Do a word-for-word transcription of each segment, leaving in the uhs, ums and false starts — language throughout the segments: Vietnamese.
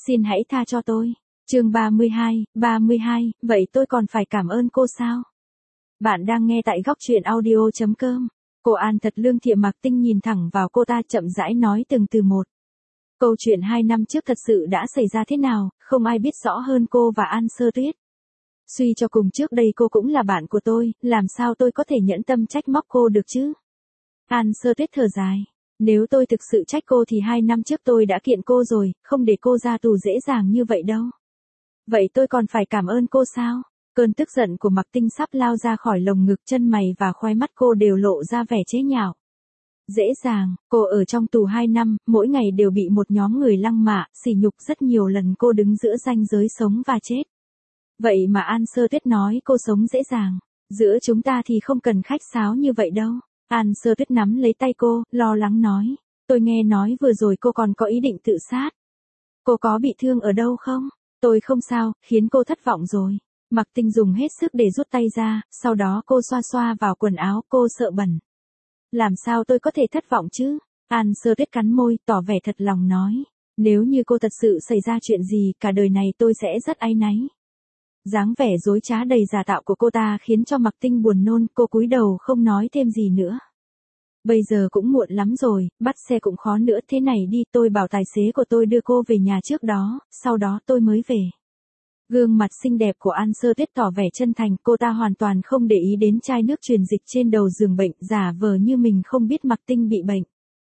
Xin hãy tha cho tôi. Chương ba mươi hai, ba mươi hai, vậy tôi còn phải cảm ơn cô sao? Bạn đang nghe tại góc truyện audio chấm com. Cô An thật lương thiện. Mạc Tinh nhìn thẳng vào cô ta chậm rãi nói từng từ một. Câu chuyện hai năm trước thật sự đã xảy ra thế nào, không ai biết rõ hơn cô và An Sơ Tuyết. Suy cho cùng trước đây cô cũng là bạn của tôi, làm sao tôi có thể nhẫn tâm trách móc cô được chứ? An Sơ Tuyết thở dài. Nếu tôi thực sự trách cô thì hai năm trước tôi đã kiện cô rồi, không để cô ra tù dễ dàng như vậy đâu. Vậy tôi còn phải cảm ơn cô sao? Cơn tức giận của Mạc Tinh sắp lao ra khỏi lồng ngực, chân mày và khóe mắt cô đều lộ ra vẻ chế nhạo. Dễ dàng, cô ở trong tù hai năm, mỗi ngày đều bị một nhóm người lăng mạ, sỉ nhục rất nhiều lần, cô đứng giữa ranh giới sống và chết. Vậy mà An Sơ Tuyết nói cô sống dễ dàng. Giữa chúng ta thì không cần khách sáo như vậy đâu. An Sơ Tuyết nắm lấy tay cô, lo lắng nói. Tôi nghe nói vừa rồi cô còn có ý định tự sát. Cô có bị thương ở đâu không? Tôi không sao, khiến cô thất vọng rồi. Mạc Tinh dùng hết sức để rút tay ra, sau đó cô xoa xoa vào quần áo, cô sợ bẩn. Làm sao tôi có thể thất vọng chứ? An Sơ Tuyết cắn môi, tỏ vẻ thật lòng nói. Nếu như cô thật sự xảy ra chuyện gì, cả đời này tôi sẽ rất áy náy. Dáng vẻ dối trá đầy giả tạo của cô ta khiến cho Mạc Tinh buồn nôn, cô cúi đầu không nói thêm gì nữa. Bây giờ cũng muộn lắm rồi, bắt xe cũng khó nữa, thế này đi, tôi bảo tài xế của tôi đưa cô về nhà trước đó, sau đó tôi mới về. Gương mặt xinh đẹp của An Sơ Tuyết tỏ vẻ chân thành, cô ta hoàn toàn không để ý đến chai nước truyền dịch trên đầu giường bệnh, giả vờ như mình không biết Mạc Tinh bị bệnh.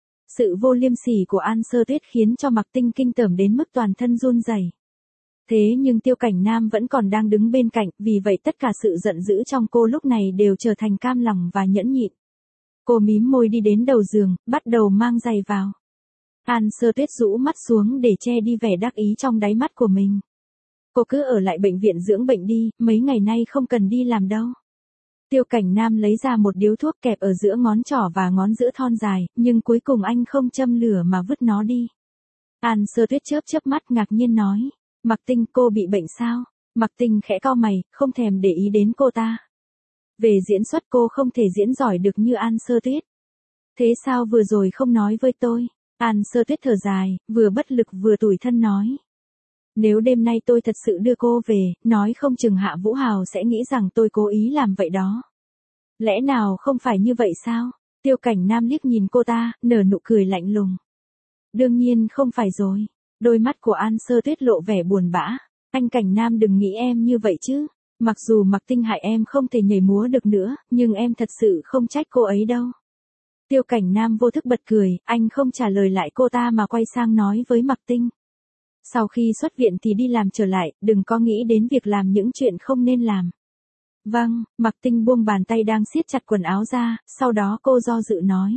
Sự vô liêm sỉ của An Sơ Tuyết khiến cho Mạc Tinh kinh tởm đến mức toàn thân run rẩy. Thế nhưng Tiêu Cảnh Nam vẫn còn đang đứng bên cạnh, vì vậy tất cả sự giận dữ trong cô lúc này đều trở thành cam lòng và nhẫn nhịn. Cô mím môi đi đến đầu giường, bắt đầu mang giày vào. An Sơ Tuyết rũ mắt xuống để che đi vẻ đắc ý trong đáy mắt của mình. Cô cứ ở lại bệnh viện dưỡng bệnh đi, mấy ngày nay không cần đi làm đâu. Tiêu Cảnh Nam lấy ra một điếu thuốc kẹp ở giữa ngón trỏ và ngón giữa thon dài, nhưng cuối cùng anh không châm lửa mà vứt nó đi. An Sơ Tuyết chớp chớp mắt ngạc nhiên nói. Mạc Tinh, cô bị bệnh sao? Mạc Tinh khẽ cau mày, không thèm để ý đến cô ta. Về diễn xuất cô không thể diễn giỏi được như An Sơ Tuyết. Thế sao vừa rồi không nói với tôi? An Sơ Tuyết thở dài, vừa bất lực vừa tủi thân nói. Nếu đêm nay tôi thật sự đưa cô về, nói không chừng Hạ Vũ Hào sẽ nghĩ rằng tôi cố ý làm vậy đó. Lẽ nào không phải như vậy sao? Tiêu Cảnh Nam liếc nhìn cô ta, nở nụ cười lạnh lùng. Đương nhiên không phải rồi. Đôi mắt của An Sơ Tuyết lộ vẻ buồn bã. Anh Cảnh Nam đừng nghĩ em như vậy chứ. Mặc dù Mạc Tinh hại em không thể nhảy múa được nữa, nhưng em thật sự không trách cô ấy đâu. Tiêu Cảnh Nam vô thức bật cười, anh không trả lời lại cô ta mà quay sang nói với Mạc Tinh. Sau khi xuất viện thì đi làm trở lại, đừng có nghĩ đến việc làm những chuyện không nên làm. Vâng, Mạc Tinh buông bàn tay đang siết chặt quần áo ra, sau đó cô do dự nói.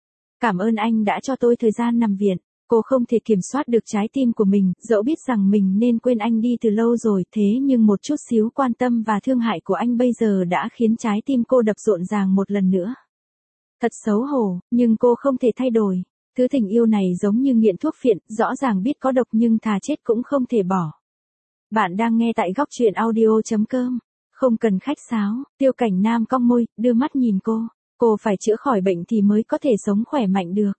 Cảm ơn anh đã cho tôi thời gian nằm viện. Cô không thể kiểm soát được trái tim của mình, dẫu biết rằng mình nên quên anh đi từ lâu rồi, thế nhưng một chút xíu quan tâm và thương hại của anh bây giờ đã khiến trái tim cô đập rộn ràng một lần nữa. Thật xấu hổ, nhưng cô không thể thay đổi. Thứ tình yêu này giống như nghiện thuốc phiện, rõ ràng biết có độc nhưng thà chết cũng không thể bỏ. Bạn đang nghe tại góc truyện audio chấm com. Không cần khách sáo, Tiêu Cảnh Nam cong môi, đưa mắt nhìn cô. Cô phải chữa khỏi bệnh thì mới có thể sống khỏe mạnh được.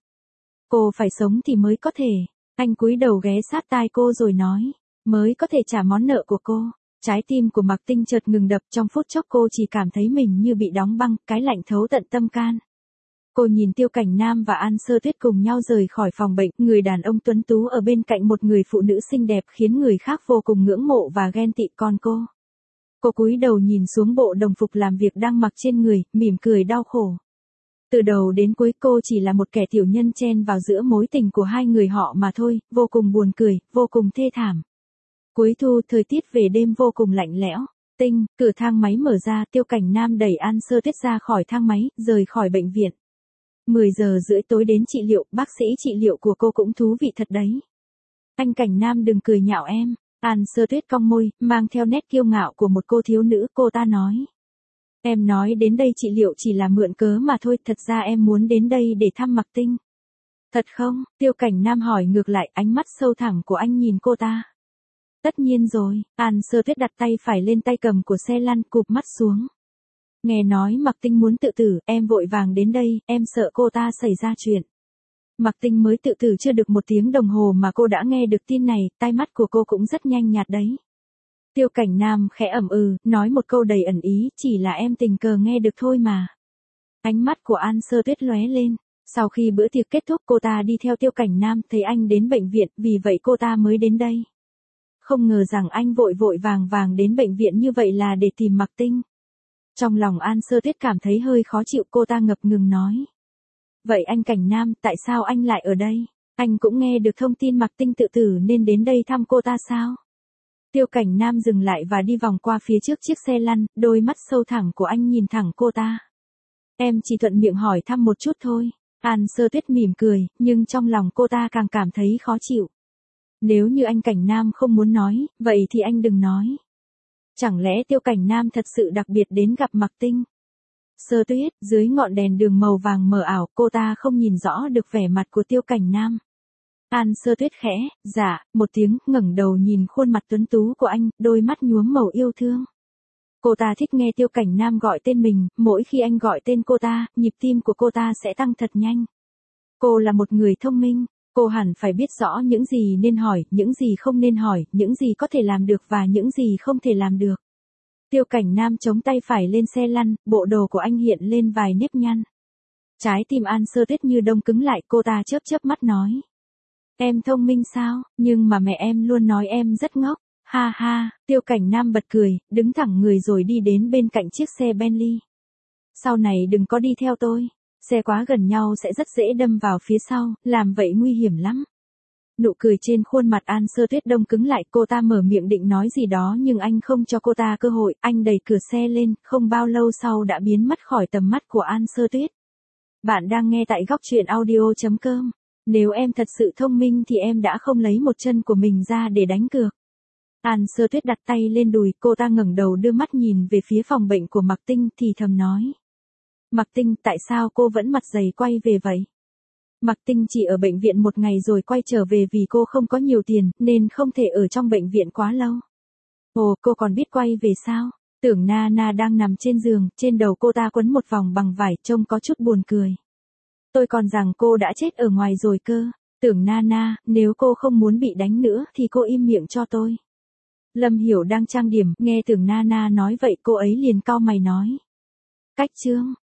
Cô phải sống thì mới có thể. Anh cúi đầu ghé sát tai cô rồi nói. Mới có thể trả món nợ của cô. Trái tim của Mạc Tinh chợt ngừng đập, trong phút chốc cô chỉ cảm thấy mình như bị đóng băng, cái lạnh thấu tận tâm can. Cô nhìn Tiêu Cảnh Nam và An Sơ Tuyết cùng nhau rời khỏi phòng bệnh, người đàn ông tuấn tú ở bên cạnh một người phụ nữ xinh đẹp khiến người khác vô cùng ngưỡng mộ và ghen tị con cô. Cô cúi đầu nhìn xuống bộ đồng phục làm việc đang mặc trên người, mỉm cười đau khổ. Từ đầu đến cuối cô chỉ là một kẻ tiểu nhân chen vào giữa mối tình của hai người họ mà thôi, vô cùng buồn cười, vô cùng thê thảm. Cuối thu, thời tiết về đêm vô cùng lạnh lẽo. Tinh, cửa thang máy mở ra, Tiêu Cảnh Nam đẩy An Sơ Tuyết ra khỏi thang máy, rời khỏi bệnh viện. mười giờ rưỡi tối đến trị liệu, bác sĩ trị liệu của cô cũng thú vị thật đấy. Anh Cảnh Nam đừng cười nhạo em. An Sơ Tuyết cong môi, mang theo nét kiêu ngạo của một cô thiếu nữ, cô ta nói. Em nói đến đây trị liệu chỉ là mượn cớ mà thôi, thật ra em muốn đến đây để thăm Mạc Tinh. Thật không? Tiêu Cảnh Nam hỏi ngược lại, ánh mắt sâu thẳm của anh nhìn cô ta. Tất nhiên rồi, An Sơ Tuyết đặt tay phải lên tay cầm của xe lăn, cụp mắt xuống. Nghe nói Mạc Tinh muốn tự tử, em vội vàng đến đây, em sợ cô ta xảy ra chuyện. Mạc Tinh mới tự tử chưa được một tiếng đồng hồ mà cô đã nghe được tin này, tai mắt của cô cũng rất nhanh nhạt đấy. Tiêu Cảnh Nam khẽ ậm ừ, nói một câu đầy ẩn ý, chỉ là em tình cờ nghe được thôi mà. Ánh mắt của An Sơ Tuyết lóe lên. Sau khi bữa tiệc kết thúc cô ta đi theo Tiêu Cảnh Nam, thấy anh đến bệnh viện, vì vậy cô ta mới đến đây. Không ngờ rằng anh vội vội vàng vàng đến bệnh viện như vậy là để tìm Mạc Tinh. Trong lòng An Sơ Tuyết cảm thấy hơi khó chịu, cô ta ngập ngừng nói. Vậy anh Cảnh Nam, tại sao anh lại ở đây? Anh cũng nghe được thông tin Mạc Tinh tự tử nên đến đây thăm cô ta sao? Tiêu Cảnh Nam dừng lại và đi vòng qua phía trước chiếc xe lăn, đôi mắt sâu thẳm của anh nhìn thẳng cô ta. Em chỉ thuận miệng hỏi thăm một chút thôi. An Sơ Tuyết mỉm cười, nhưng trong lòng cô ta càng cảm thấy khó chịu. Nếu như anh Cảnh Nam không muốn nói, vậy thì anh đừng nói. Chẳng lẽ Tiêu Cảnh Nam thật sự đặc biệt đến gặp Mạc Tinh? Sơ Tuyết, dưới ngọn đèn đường màu vàng mờ ảo, cô ta không nhìn rõ được vẻ mặt của Tiêu Cảnh Nam. An Sơ Tuyết khẽ, dạ, một tiếng, ngẩng đầu nhìn khuôn mặt tuấn tú của anh, đôi mắt nhuốm màu yêu thương. Cô ta thích nghe Tiêu Cảnh Nam gọi tên mình, mỗi khi anh gọi tên cô ta, nhịp tim của cô ta sẽ tăng thật nhanh. Cô là một người thông minh, cô hẳn phải biết rõ những gì nên hỏi, những gì không nên hỏi, những gì có thể làm được và những gì không thể làm được. Tiêu Cảnh Nam chống tay phải lên xe lăn, bộ đồ của anh hiện lên vài nếp nhăn. Trái tim An Sơ Tuyết như đông cứng lại, cô ta chớp chớp mắt nói. Em thông minh sao, nhưng mà mẹ em luôn nói em rất ngốc. Ha ha, Tiêu Cảnh Nam bật cười, đứng thẳng người rồi đi đến bên cạnh chiếc xe Bentley. Sau này đừng có đi theo tôi, xe quá gần nhau sẽ rất dễ đâm vào phía sau, làm vậy nguy hiểm lắm. Nụ cười trên khuôn mặt An Sơ Tuyết đông cứng lại, cô ta mở miệng định nói gì đó nhưng anh không cho cô ta cơ hội, anh đẩy cửa xe lên, không bao lâu sau đã biến mất khỏi tầm mắt của An Sơ Tuyết. Bạn đang nghe tại góc truyện audio chấm com. Nếu em thật sự thông minh thì em đã không lấy một chân của mình ra để đánh cược. An Sơ Tuyết đặt tay lên đùi, cô ta ngẩng đầu đưa mắt nhìn về phía phòng bệnh của Mạc Tinh thì thầm nói. Mạc Tinh, tại sao cô vẫn mặt dày quay về vậy? Mạc Tinh chỉ ở bệnh viện một ngày rồi quay trở về vì cô không có nhiều tiền, nên không thể ở trong bệnh viện quá lâu. Ồ, cô còn biết quay về sao? Tưởng Na Na đang nằm trên giường, trên đầu cô ta quấn một vòng bằng vải, trông có chút buồn cười. Tôi còn rằng cô đã chết ở ngoài rồi cơ. Tưởng Na Na, nếu cô không muốn bị đánh nữa thì cô im miệng cho tôi. Lâm Hiểu đang trang điểm, nghe Tưởng Na Na nói vậy cô ấy liền cau mày nói. Cách chương.